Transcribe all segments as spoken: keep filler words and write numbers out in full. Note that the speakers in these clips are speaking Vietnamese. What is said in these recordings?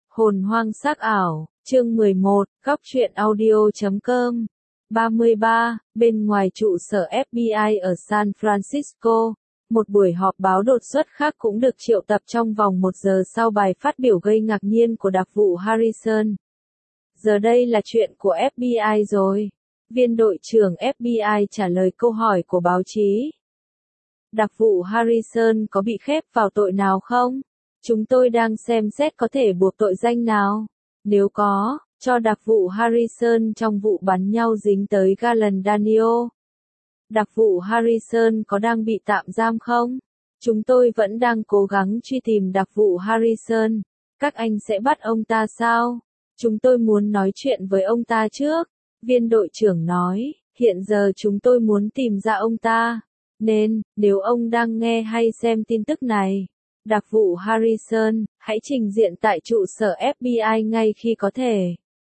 Hồn hoang sắc ảo, chương mười một, góc truyện audio chấm com. ba mươi ba, bên ngoài trụ sở ép bê i ở San Francisco, một buổi họp báo đột xuất khác cũng được triệu tập trong vòng một giờ sau bài phát biểu gây ngạc nhiên của đặc vụ Harrison. Giờ đây là chuyện của ép bê i rồi. Viên đội trưởng ép bê i trả lời câu hỏi của báo chí. Đặc vụ Harrison có bị khép vào tội nào không? Chúng tôi đang xem xét có thể buộc tội danh nào. Nếu có, cho đặc vụ Harrison trong vụ bắn nhau dính tới Galen Daniel. Đặc vụ Harrison có đang bị tạm giam không? Chúng tôi vẫn đang cố gắng truy tìm đặc vụ Harrison. Các anh sẽ bắt ông ta sao? Chúng tôi muốn nói chuyện với ông ta trước. Viên đội trưởng nói, hiện giờ chúng tôi muốn tìm ra ông ta. Nên, nếu ông đang nghe hay xem tin tức này, đặc vụ Harrison, hãy trình diện tại trụ sở ép bê i ngay khi có thể.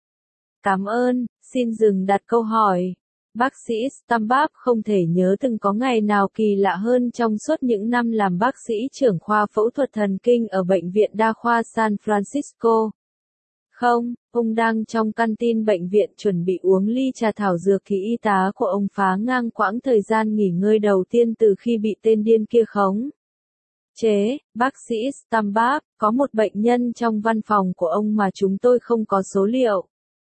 Cảm ơn, xin dừng đặt câu hỏi. Bác sĩ Stambap không thể nhớ từng có ngày nào kỳ lạ hơn trong suốt những năm làm bác sĩ trưởng khoa phẫu thuật thần kinh ở Bệnh viện Đa khoa San Francisco. Không, ông đang trong canteen bệnh viện chuẩn bị uống ly trà thảo dược thì y tá của ông phá ngang quãng thời gian nghỉ ngơi đầu tiên từ khi bị tên điên kia khống chế. Bác sĩ Stambap, có một bệnh nhân trong văn phòng của ông mà chúng tôi không có số liệu.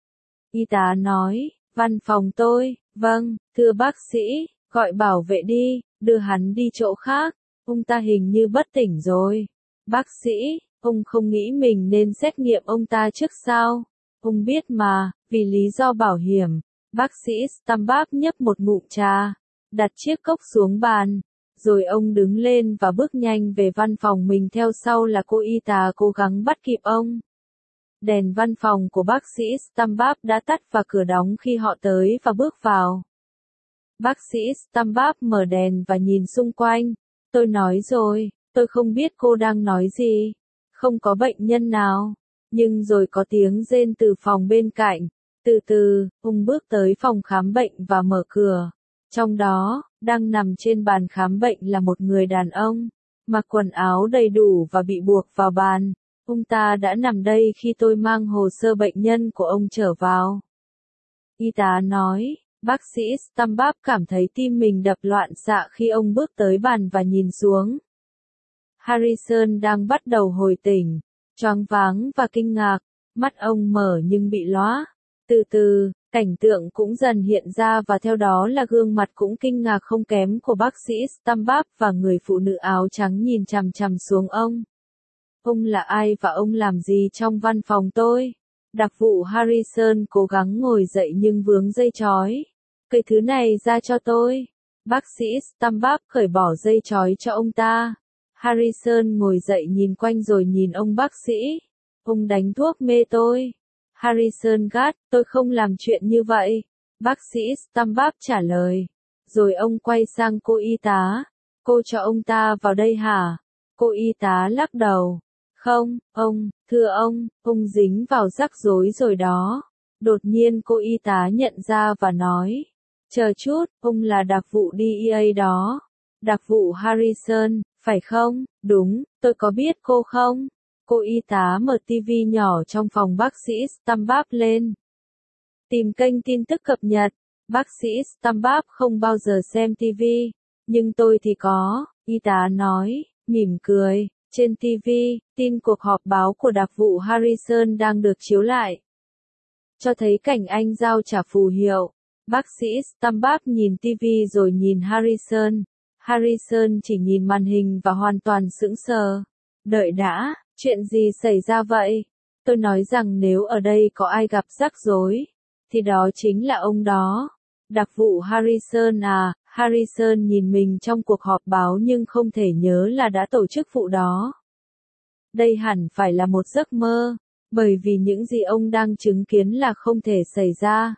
Y tá nói, văn phòng tôi, vâng, thưa bác sĩ, gọi bảo vệ đi, đưa hắn đi chỗ khác, ông ta hình như bất tỉnh rồi. Bác sĩ, ông không nghĩ mình nên xét nghiệm ông ta trước sao? Ông biết mà, vì lý do bảo hiểm. Bác sĩ Stambap nhấp một ngụm trà, đặt chiếc cốc xuống bàn, rồi ông đứng lên và bước nhanh về văn phòng mình, theo sau là cô y tá cố gắng bắt kịp ông. Đèn văn phòng của bác sĩ Stambap đã tắt và cửa đóng khi họ tới và bước vào. Bác sĩ Stambap mở đèn và nhìn xung quanh. Tôi nói rồi, tôi không biết cô đang nói gì. Không có bệnh nhân nào. Nhưng rồi có tiếng rên từ phòng bên cạnh. Từ từ, ông bước tới phòng khám bệnh và mở cửa. Trong đó, đang nằm trên bàn khám bệnh là một người đàn ông, mặc quần áo đầy đủ và bị buộc vào bàn. Ông ta đã nằm đây khi tôi mang hồ sơ bệnh nhân của ông trở vào. Y tá nói, bác sĩ Stambap cảm thấy tim mình đập loạn xạ khi ông bước tới bàn và nhìn xuống. Harrison đang bắt đầu hồi tỉnh, choáng váng và kinh ngạc, mắt ông mở nhưng bị lóa. Từ từ, cảnh tượng cũng dần hiện ra và theo đó là gương mặt cũng kinh ngạc không kém của bác sĩ Stambap và người phụ nữ áo trắng nhìn chằm chằm xuống ông. Ông là ai và ông làm gì trong văn phòng tôi? Đặc vụ Harrison cố gắng ngồi dậy nhưng vướng dây trói. Cái thứ này ra cho tôi. Bác sĩ Stambap cởi bỏ dây trói cho ông ta. Harrison ngồi dậy nhìn quanh rồi nhìn ông bác sĩ. Ông đánh thuốc mê tôi. Harrison gắt, tôi không làm chuyện như vậy. Bác sĩ Stambap trả lời. Rồi ông quay sang cô y tá. Cô cho ông ta vào đây hả? Cô y tá lắc đầu. Không, ông, thưa ông, ông dính vào rắc rối rồi đó. Đột nhiên cô y tá nhận ra và nói. Chờ chút, ông là đặc vụ đê e a đó. Đặc vụ Harrison, phải không? Đúng, tôi có biết cô không? Cô y tá mở tivi nhỏ trong phòng bác sĩ Stambap lên. Tìm kênh tin tức cập nhật. Bác sĩ Stambap không bao giờ xem tivi, nhưng tôi thì có, y tá nói, mỉm cười. Trên tivi, tin cuộc họp báo của đặc vụ Harrison đang được chiếu lại. Cho thấy cảnh anh giao trả phù hiệu. Bác sĩ Stambap nhìn tivi rồi nhìn Harrison. Harrison chỉ nhìn màn hình và hoàn toàn sững sờ. Đợi đã, chuyện gì xảy ra vậy? Tôi nói rằng nếu ở đây có ai gặp rắc rối, thì đó chính là ông đó. Đặc vụ Harrison à, Harrison nhìn mình trong cuộc họp báo nhưng không thể nhớ là đã tổ chức vụ đó. Đây hẳn phải là một giấc mơ, bởi vì những gì ông đang chứng kiến là không thể xảy ra.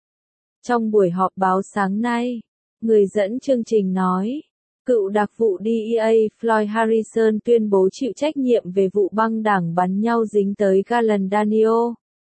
Trong buổi họp báo sáng nay, người dẫn chương trình nói, cựu đặc vụ đê e a Floyd Harrison tuyên bố chịu trách nhiệm về vụ băng đảng bắn nhau dính tới Galen Daniel.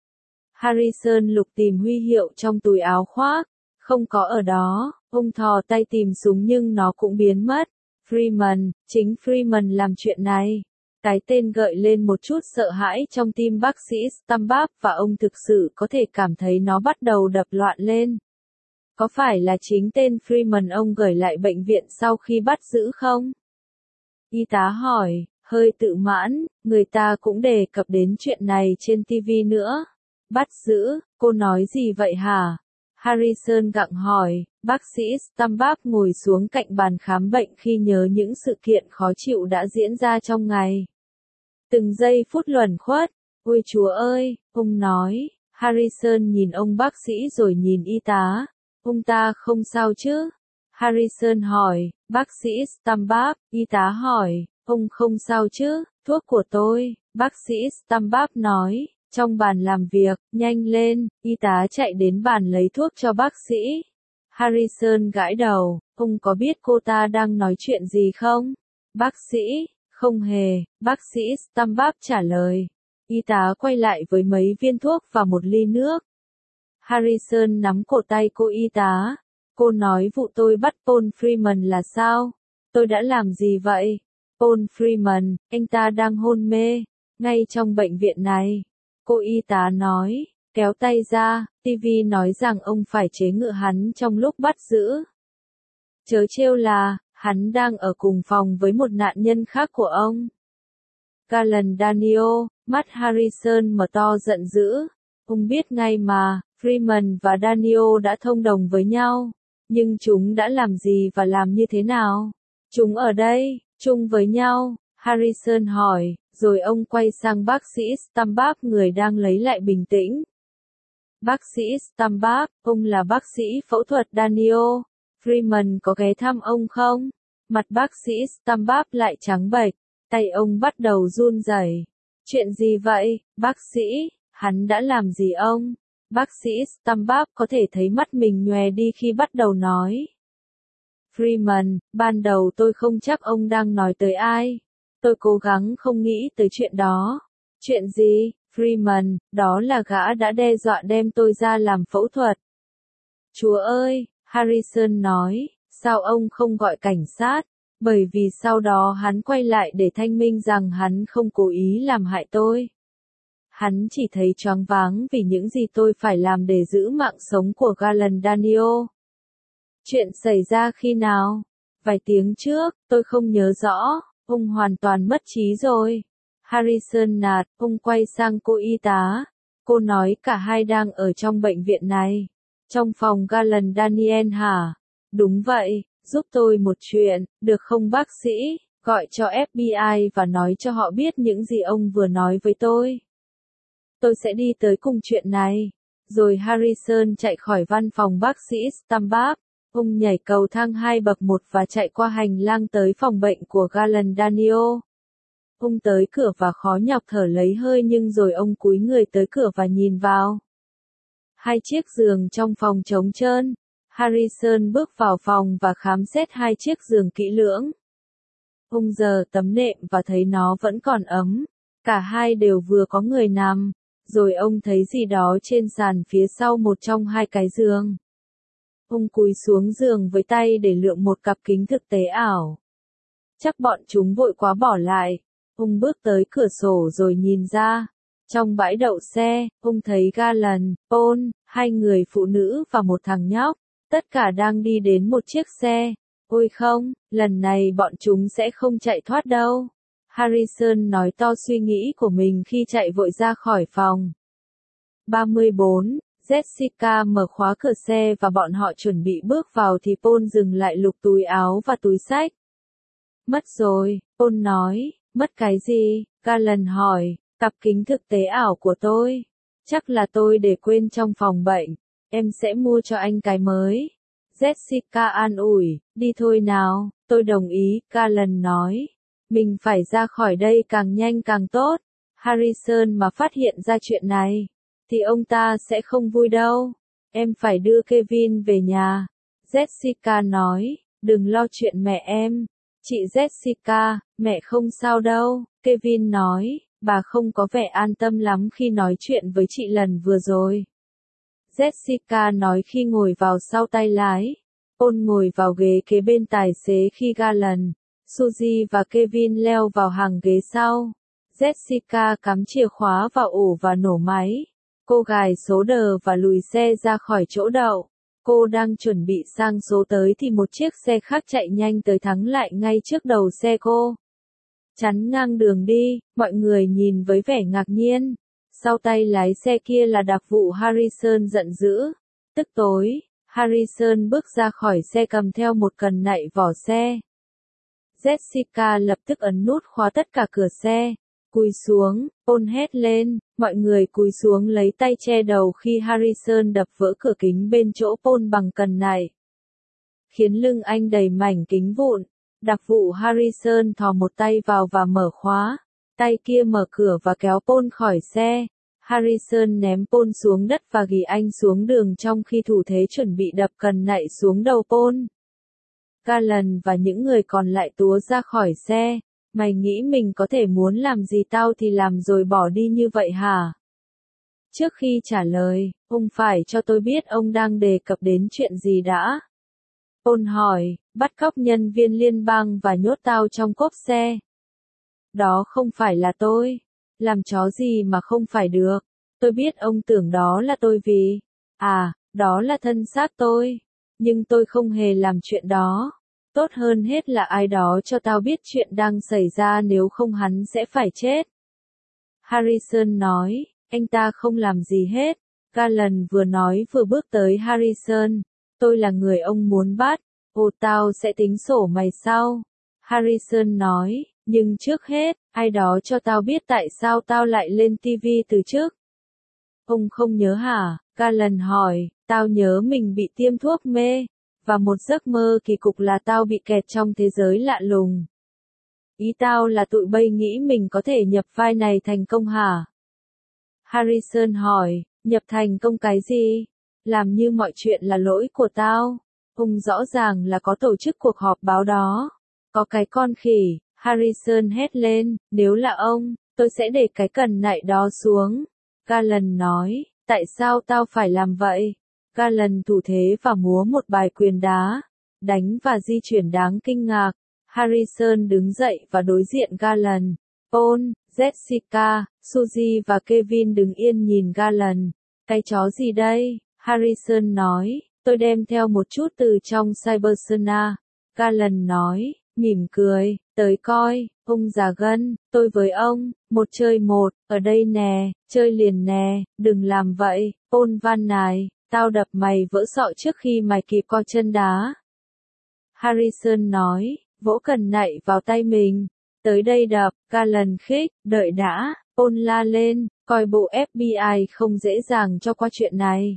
Harrison lục tìm huy hiệu trong túi áo khoác, không có ở đó, ông thò tay tìm súng nhưng nó cũng biến mất. Freeman, chính Freeman làm chuyện này. Cái tên gợi lên một chút sợ hãi trong tim bác sĩ Stambap và ông thực sự có thể cảm thấy nó bắt đầu đập loạn lên. Có phải là chính tên Freeman ông gửi lại bệnh viện sau khi bắt giữ không? Y tá hỏi, hơi tự mãn, người ta cũng đề cập đến chuyện này trên ti vi nữa. Bắt giữ, cô nói gì vậy hả? Harrison gặng hỏi, bác sĩ Stambap ngồi xuống cạnh bàn khám bệnh khi nhớ những sự kiện khó chịu đã diễn ra trong ngày. Từng giây phút luẩn khuất, ôi chúa ơi, ông nói. Harrison nhìn ông bác sĩ rồi nhìn y tá. Ông ta không sao chứ? Harrison hỏi, bác sĩ Stambap, y tá hỏi, ông không sao chứ? Thuốc của tôi, bác sĩ Stambap nói. Trong bàn làm việc, nhanh lên, y tá chạy đến bàn lấy thuốc cho bác sĩ. Harrison gãi đầu, ông có biết cô ta đang nói chuyện gì không? Bác sĩ, không hề, bác sĩ Stambap trả lời. Y tá quay lại với mấy viên thuốc và một ly nước. Harrison nắm cổ tay cô y tá. Cô nói vụ tôi bắt Paul Freeman là sao? Tôi đã làm gì vậy? Paul Freeman, anh ta đang hôn mê, ngay trong bệnh viện này. Cô y tá nói, kéo tay ra, ti vi nói rằng ông phải chế ngự hắn trong lúc bắt giữ. Chớ trêu là, hắn đang ở cùng phòng với một nạn nhân khác của ông. Garland Daniel, mắt Harrison mở to giận dữ. Ông biết ngay mà, Freeman và Daniel đã thông đồng với nhau. Nhưng chúng đã làm gì và làm như thế nào? Chúng ở đây, chung với nhau, Harrison hỏi. Rồi ông quay sang bác sĩ Stambap người đang lấy lại bình tĩnh. Bác sĩ Stambap, ông là bác sĩ phẫu thuật Daniel. Freeman có ghé thăm ông không? Mặt bác sĩ Stambap lại trắng bệch, tay ông bắt đầu run rẩy. Chuyện gì vậy, bác sĩ? Hắn đã làm gì ông? Bác sĩ Stambap có thể thấy mắt mình nhòe đi khi bắt đầu nói. Freeman, ban đầu tôi không chắc ông đang nói tới ai. Tôi cố gắng không nghĩ tới chuyện đó. Chuyện gì, Freeman, đó là gã đã đe dọa đem tôi ra làm phẫu thuật. Chúa ơi, Harrison nói, sao ông không gọi cảnh sát? Bởi vì sau đó hắn quay lại để thanh minh rằng hắn không cố ý làm hại tôi. Hắn chỉ thấy choáng váng vì những gì tôi phải làm để giữ mạng sống của Garland Daniel. Chuyện xảy ra khi nào? Vài tiếng trước, tôi không nhớ rõ. Ông hoàn toàn mất trí rồi. Harrison nạt, ông quay sang cô y tá. Cô nói cả hai đang ở trong bệnh viện này. Trong phòng Garland Daniel hả? Đúng vậy, giúp tôi một chuyện, được không bác sĩ? Gọi cho ép bê i và nói cho họ biết những gì ông vừa nói với tôi. Tôi sẽ đi tới cùng chuyện này. Rồi Harrison chạy khỏi văn phòng bác sĩ Stambap. Ông nhảy cầu thang hai bậc một và chạy qua hành lang tới phòng bệnh của Garland Daniel. Ông tới cửa và khó nhọc thở lấy hơi nhưng rồi ông cúi người tới cửa và nhìn vào. Hai chiếc giường trong phòng trống trơn. Harrison bước vào phòng và khám xét hai chiếc giường kỹ lưỡng. Ông giở tấm nệm và thấy nó vẫn còn ấm. Cả hai đều vừa có người nằm. Rồi ông thấy gì đó trên sàn phía sau một trong hai cái giường. Ông cúi xuống giường với tay để lượm một cặp kính thực tế ảo. Chắc bọn chúng vội quá bỏ lại. Ông bước tới cửa sổ rồi nhìn ra. Trong bãi đậu xe, ông thấy Garland, Paul, hai người phụ nữ và một thằng nhóc. Tất cả đang đi đến một chiếc xe. Ôi không, lần này bọn chúng sẽ không chạy thoát đâu. Harrison nói to suy nghĩ của mình khi chạy vội ra khỏi phòng. ba mươi bốn. Jessica mở khóa cửa xe và bọn họ chuẩn bị bước vào thì Paul dừng lại lục túi áo và túi xách. Mất rồi, Paul nói. Mất cái gì? Garland hỏi. Cặp kính thực tế ảo của tôi. Chắc là tôi để quên trong phòng bệnh. Em sẽ mua cho anh cái mới. Jessica an ủi. Đi thôi nào, tôi đồng ý, Garland nói. Mình phải ra khỏi đây càng nhanh càng tốt. Harrison mà phát hiện ra chuyện này, thì ông ta sẽ không vui đâu. Em phải đưa Kevin về nhà. Jessica nói, đừng lo chuyện mẹ em. Chị Jessica, mẹ không sao đâu. Kevin nói, bà không có vẻ an tâm lắm khi nói chuyện với chị lần vừa rồi. Jessica nói khi ngồi vào sau tay lái. Paul ngồi vào ghế kế bên tài xế khi Garland, Suzy và Kevin leo vào hàng ghế sau. Jessica cắm chìa khóa vào ổ và nổ máy. Cô gài số đờ và lùi xe ra khỏi chỗ đậu. Cô đang chuẩn bị sang số tới thì một chiếc xe khác chạy nhanh tới thắng lại ngay trước đầu xe cô. Chắn ngang đường đi, mọi người nhìn với vẻ ngạc nhiên. Sau tay lái xe kia là đặc vụ Harrison giận dữ. Tức tối, Harrison bước ra khỏi xe cầm theo một cần nạy vỏ xe. Jessica lập tức ấn nút khóa tất cả cửa xe. Cúi xuống, Paul hét lên, mọi người cúi xuống lấy tay che đầu khi Harrison đập vỡ cửa kính bên chỗ Paul bằng cần nạy, khiến lưng anh đầy mảnh kính vụn. Đặc vụ Harrison thò một tay vào và mở khóa, tay kia mở cửa và kéo Paul khỏi xe. Harrison ném Paul xuống đất và gỉ anh xuống đường trong khi thủ thế chuẩn bị đập cần nạy xuống đầu Paul. Garland và những người còn lại túa ra khỏi xe. Mày nghĩ mình có thể muốn làm gì tao thì làm rồi bỏ đi như vậy hả? Trước khi trả lời, ông phải cho tôi biết ông đang đề cập đến chuyện gì đã. Paul hỏi, bắt cóc nhân viên liên bang và nhốt tao trong cốp xe. Đó không phải là tôi. Làm chó gì mà không phải được. Tôi biết ông tưởng đó là tôi vì, à, đó là thân xác tôi. Nhưng tôi không hề làm chuyện đó. Tốt hơn hết là ai đó cho tao biết chuyện đang xảy ra, nếu không hắn sẽ phải chết. Harrison nói, anh ta không làm gì hết. Garland vừa nói vừa bước tới Harrison. Tôi là người ông muốn bắt. Ồ, tao sẽ tính sổ mày sau. Harrison nói, nhưng trước hết, ai đó cho tao biết tại sao tao lại lên ti vi từ trước. Ông không nhớ hả? Garland hỏi, tao nhớ mình bị tiêm thuốc mê. Và một giấc mơ kỳ cục là tao bị kẹt trong thế giới lạ lùng. Ý tao là tụi bay nghĩ mình có thể nhập vai này thành công hả? Harrison hỏi, nhập thành công cái gì? Làm như mọi chuyện là lỗi của tao. Ông rõ ràng là có tổ chức cuộc họp báo đó. Có cái con khỉ, Harrison hét lên, nếu là ông, tôi sẽ để cái cần nạy đó xuống. Garland nói, tại sao tao phải làm vậy? Garland thủ thế và múa một bài quyền đá, đánh và di chuyển đáng kinh ngạc. Harrison đứng dậy và đối diện Garland. Paul, Jessica, Suzy và Kevin đứng yên nhìn Garland. Cái chó gì đây? Harrison nói, tôi đem theo một chút từ trong Cybersona. Garland nói, mỉm cười, tới coi, ông già gân, tôi với ông, một chơi một, ở đây nè, chơi liền nè, đừng làm vậy, Paul van nài. Tao đập mày vỡ sọ trước khi mày kịp co chân đá. Harrison nói, vỗ cần nạy vào tay mình. Tới đây đập, Garland khích, đợi đã, Paul la lên, coi bộ ép bê i không dễ dàng cho qua chuyện này.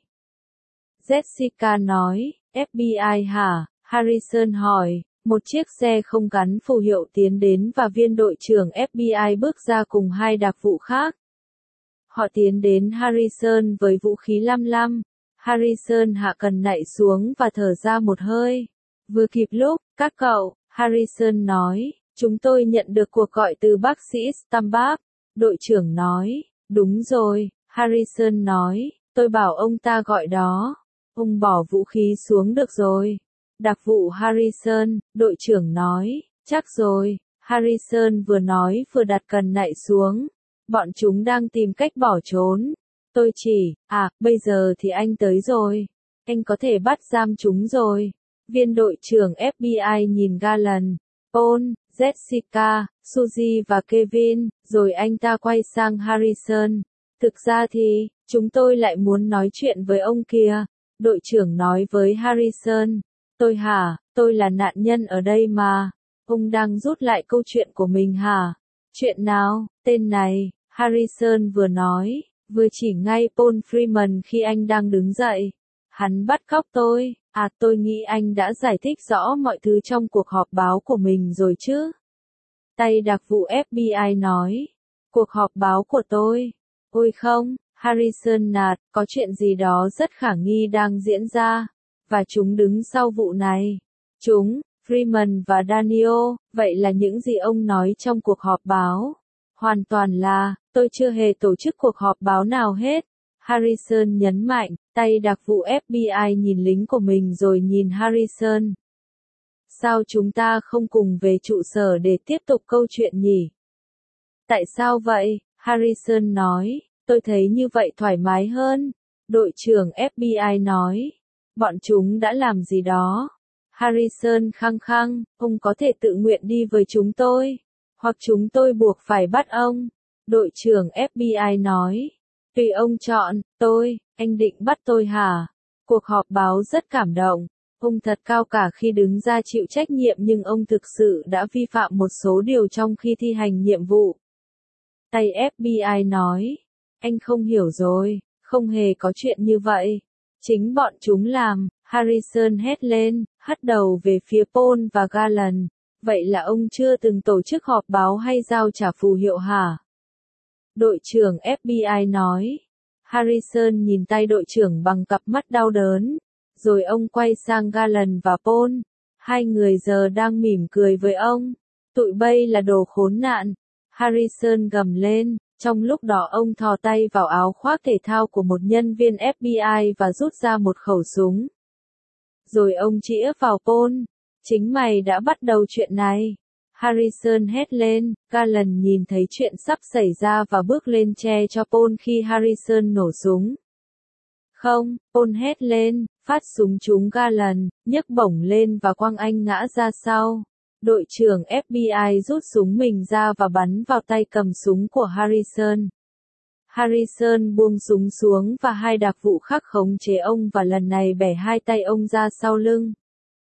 Jessica nói, ép bê i hả? Harrison hỏi, một chiếc xe không gắn phù hiệu tiến đến và viên đội trưởng ép bê i bước ra cùng hai đặc vụ khác. Họ tiến đến Harrison với vũ khí lăm lăm. Harrison hạ cần nạy xuống và thở ra một hơi. Vừa kịp lúc, các cậu, Harrison nói, chúng tôi nhận được cuộc gọi từ bác sĩ Stambach. Đội trưởng nói, đúng rồi, Harrison nói, tôi bảo ông ta gọi đó. Ông bỏ vũ khí xuống được rồi. Đặc vụ Harrison, đội trưởng nói, chắc rồi. Harrison vừa nói vừa đặt cần nạy xuống. Bọn chúng đang tìm cách bỏ trốn. Tôi chỉ, à, bây giờ thì anh tới rồi. Anh có thể bắt giam chúng rồi. Viên đội trưởng ép bê i nhìn Garland, Paul, Jessica, Suzy và Kevin, rồi anh ta quay sang Harrison. Thực ra thì, chúng tôi lại muốn nói chuyện với ông kia. Đội trưởng nói với Harrison. Tôi hả, tôi là nạn nhân ở đây mà. Ông đang rút lại câu chuyện của mình hả? Chuyện nào, tên này, Harrison vừa nói, vừa chỉ ngay Paul Freeman khi anh đang đứng dậy. Hắn bắt cóc tôi, à tôi nghĩ anh đã giải thích rõ mọi thứ trong cuộc họp báo của mình rồi chứ. Tay đặc vụ ép bê i nói, cuộc họp báo của tôi. Ôi không, Harrison nạt, có chuyện gì đó rất khả nghi đang diễn ra, và chúng đứng sau vụ này. Chúng, Freeman và Daniel, vậy là những gì ông nói trong cuộc họp báo? Hoàn toàn là, tôi chưa hề tổ chức cuộc họp báo nào hết. Harrison nhấn mạnh, tay đặc vụ ép bê i nhìn lính của mình rồi nhìn Harrison. Sao chúng ta không cùng về trụ sở để tiếp tục câu chuyện nhỉ? Tại sao vậy? Harrison nói, tôi thấy như vậy thoải mái hơn. Đội trưởng ép bê i nói, bọn chúng đã làm gì đó. Harrison khăng khăng, ông có thể tự nguyện đi với chúng tôi, hoặc chúng tôi buộc phải bắt ông. Đội trưởng ép bê i nói, tùy ông chọn, tôi, anh định bắt tôi hả? Cuộc họp báo rất cảm động. Ông thật cao cả khi đứng ra chịu trách nhiệm nhưng ông thực sự đã vi phạm một số điều trong khi thi hành nhiệm vụ. Tay ép bê i nói, anh không hiểu rồi, không hề có chuyện như vậy. Chính bọn chúng làm, Harrison hét lên, hất đầu về phía Paul và Garland. Vậy là ông chưa từng tổ chức họp báo hay giao trả phù hiệu hả? Đội trưởng ép bê i nói. Harrison nhìn tay đội trưởng bằng cặp mắt đau đớn. Rồi ông quay sang Garland và Paul. Hai người giờ đang mỉm cười với ông. Tụi bay là đồ khốn nạn. Harrison gầm lên. Trong lúc đó ông thò tay vào áo khoác thể thao của một nhân viên ép bê i và rút ra một khẩu súng. Rồi ông chĩa vào Paul. Chính mày đã bắt đầu chuyện này. Harrison hét lên. Garland nhìn thấy chuyện sắp xảy ra và bước lên che cho Paul khi Harrison nổ súng. Không, Paul hét lên, phát súng trúng Garland, nhấc bổng lên và quăng anh ngã ra sau. Đội trưởng ép bê i rút súng mình ra và bắn vào tay cầm súng của Harrison. Harrison buông súng xuống và hai đặc vụ khác khống chế ông và lần này bẻ hai tay ông ra sau lưng.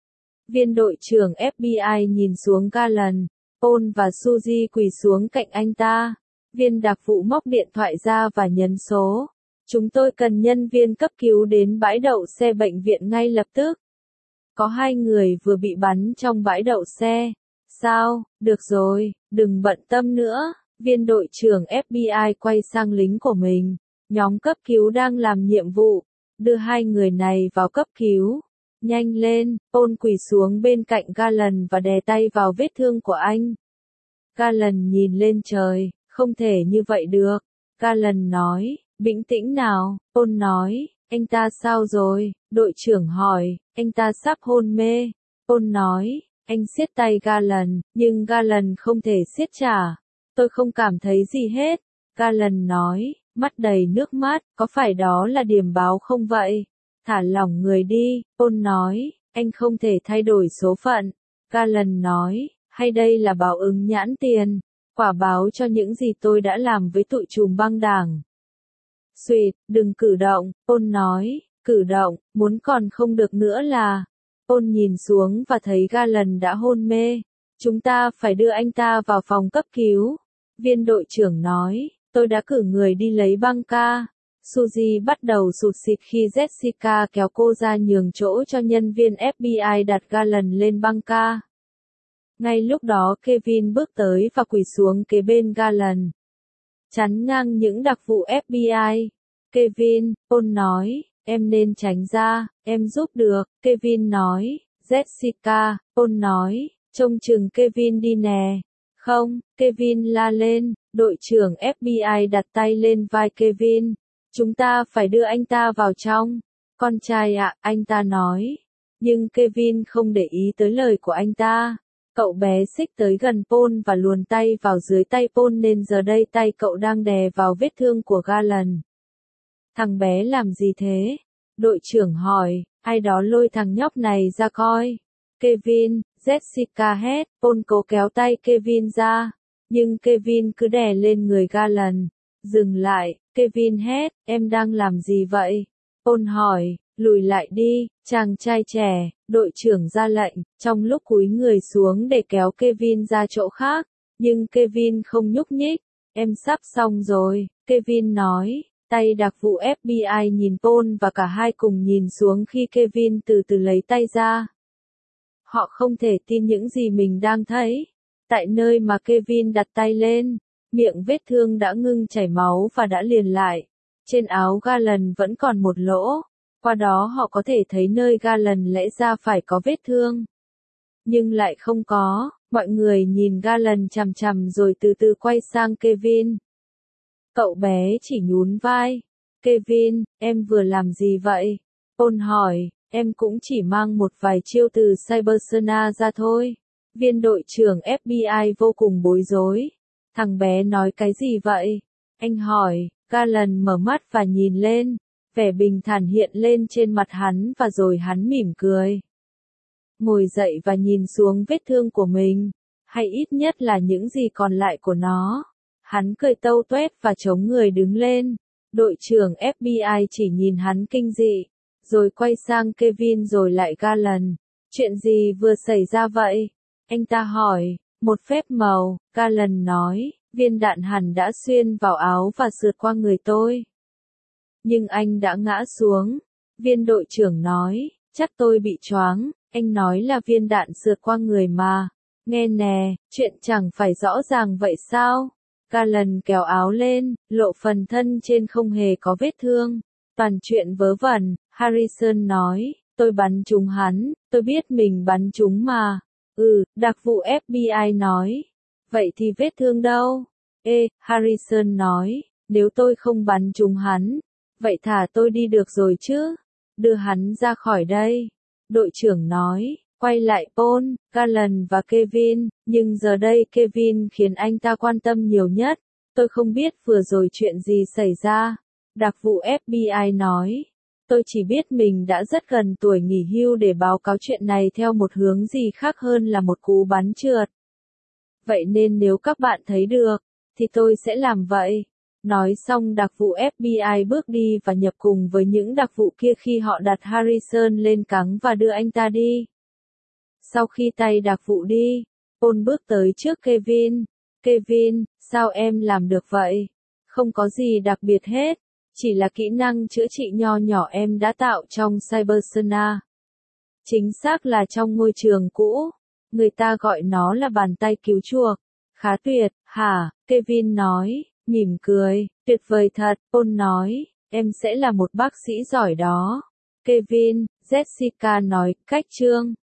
Viên đội trưởng ép bê i nhìn xuống Garland, Paul và Suzy quỳ xuống cạnh anh ta. Viên đặc vụ móc điện thoại ra và nhấn số. Chúng tôi cần nhân viên cấp cứu đến bãi đậu xe bệnh viện ngay lập tức. Có hai người vừa bị bắn trong bãi đậu xe. Sao, được rồi, đừng bận tâm nữa. Viên đội trưởng ép bê i quay sang lính của mình. Nhóm cấp cứu đang làm nhiệm vụ. Đưa hai người này vào cấp cứu. Nhanh lên, Paul quỳ xuống bên cạnh Garland và đè tay vào vết thương của anh. Garland nhìn lên trời, không thể như vậy được. Garland nói, bình tĩnh nào, Paul nói, anh ta sao rồi? Đội trưởng hỏi, anh ta sắp hôn mê. Paul nói, anh siết tay Garland, nhưng Garland không thể siết trả. Tôi không cảm thấy gì hết. Garland nói, mắt đầy nước mắt, có phải đó là điểm báo không vậy? Thả lỏng người đi, Paul nói, anh không thể thay đổi số phận. Garland nói, hay đây là báo ứng nhãn tiền, quả báo cho những gì tôi đã làm với tụi trùm băng đảng. Xuyệt, đừng cử động, Paul nói, cử động, muốn còn không được nữa là. Paul nhìn xuống và thấy Garland đã hôn mê. Chúng ta phải đưa anh ta vào phòng cấp cứu. Viên đội trưởng nói, tôi đã cử người đi lấy băng ca. Suzy bắt đầu sụt sịt khi Jessica kéo cô ra nhường chỗ cho nhân viên ép bê i đặt Garland lên băng ca. Ngay lúc đó Kevin bước tới và quỳ xuống kế bên Garland. Chắn ngang những đặc vụ ép bê i. Kevin, Paul nói, em nên tránh ra, em giúp được. Kevin nói, Jessica, Paul nói, trông chừng Kevin đi nè. Không, Kevin la lên, đội trưởng ép bê i đặt tay lên vai Kevin. Chúng ta phải đưa anh ta vào trong. Con trai ạ, anh ta nói. Nhưng Kevin không để ý tới lời của anh ta. Cậu bé xích tới gần Paul và luồn tay vào dưới tay Paul nên giờ đây tay cậu đang đè vào vết thương của Garland. Thằng bé làm gì thế? Đội trưởng hỏi, ai đó lôi thằng nhóc này ra coi. Kevin, Jessica hét, Paul cố kéo tay Kevin ra. Nhưng Kevin cứ đè lên người Garland. Dừng lại, Kevin hét, em đang làm gì vậy? Paul hỏi, lùi lại đi, chàng trai trẻ, đội trưởng ra lệnh, trong lúc cúi người xuống để kéo Kevin ra chỗ khác. Nhưng Kevin không nhúc nhích, em sắp xong rồi, Kevin nói. Tay đặc vụ ép bê i nhìn Paul và cả hai cùng nhìn xuống khi Kevin từ từ lấy tay ra. Họ không thể tin những gì mình đang thấy. Tại nơi mà Kevin đặt tay lên, miệng vết thương đã ngưng chảy máu và đã liền lại. Trên áo Garland vẫn còn một lỗ. Qua đó họ có thể thấy nơi Garland lẽ ra phải có vết thương. Nhưng lại không có. Mọi người nhìn Garland chằm chằm rồi từ từ quay sang Kevin. Cậu bé chỉ nhún vai. Kevin, em vừa làm gì vậy? Paul hỏi, em cũng chỉ mang một vài chiêu từ Cybersona ra thôi. Viên đội trưởng ép bê i vô cùng bối rối. Thằng bé nói cái gì vậy? Anh hỏi, Garland mở mắt và nhìn lên, vẻ bình thản hiện lên trên mặt hắn và rồi hắn mỉm cười. Ngồi dậy và nhìn xuống vết thương của mình, hay ít nhất là những gì còn lại của nó. Hắn cười tâu tuét và chống người đứng lên. Đội trưởng ép bê i chỉ nhìn hắn kinh dị, rồi quay sang Kevin rồi lại Garland. Chuyện gì vừa xảy ra vậy? Anh ta hỏi. Một phép màu, Garland nói, viên đạn hẳn đã xuyên vào áo và sượt qua người tôi. Nhưng anh đã ngã xuống. Viên đội trưởng nói, chắc tôi bị choáng. Anh nói là viên đạn sượt qua người mà. Nghe nè, chuyện chẳng phải rõ ràng vậy sao? Garland kéo áo lên, lộ phần thân trên không hề có vết thương. Toàn chuyện vớ vẩn, Harrison nói, tôi bắn trúng hắn, tôi biết mình bắn trúng mà. Ừ, đặc vụ ép bê i nói. Vậy thì vết thương đâu? Ê, Harrison nói, nếu tôi không bắn trúng hắn, vậy thả tôi đi được rồi chứ? Đưa hắn ra khỏi đây. Đội trưởng nói, quay lại Paul, Garland và Kevin, nhưng giờ đây Kevin khiến anh ta quan tâm nhiều nhất. Tôi không biết vừa rồi chuyện gì xảy ra. Đặc vụ ép bê i nói. Tôi chỉ biết mình đã rất gần tuổi nghỉ hưu để báo cáo chuyện này theo một hướng gì khác hơn là một cú bắn trượt. Vậy nên nếu các bạn thấy được, thì tôi sẽ làm vậy. Nói xong đặc vụ ép bê i bước đi và nhập cùng với những đặc vụ kia khi họ đặt Harrison lên cáng và đưa anh ta đi. Sau khi tay đặc vụ đi, Paul bước tới trước Kevin. Kevin, sao em làm được vậy? Không có gì đặc biệt hết. Chỉ là kỹ năng chữa trị nho nhỏ em đã tạo trong Cybersona. Chính xác là trong ngôi trường cũ. Người ta gọi nó là bàn tay cứu chuộc. Khá tuyệt, hả? Kevin nói, mỉm cười. Tuyệt vời thật, Paul nói. Em sẽ là một bác sĩ giỏi đó. Kevin, Jessica nói, cách chương.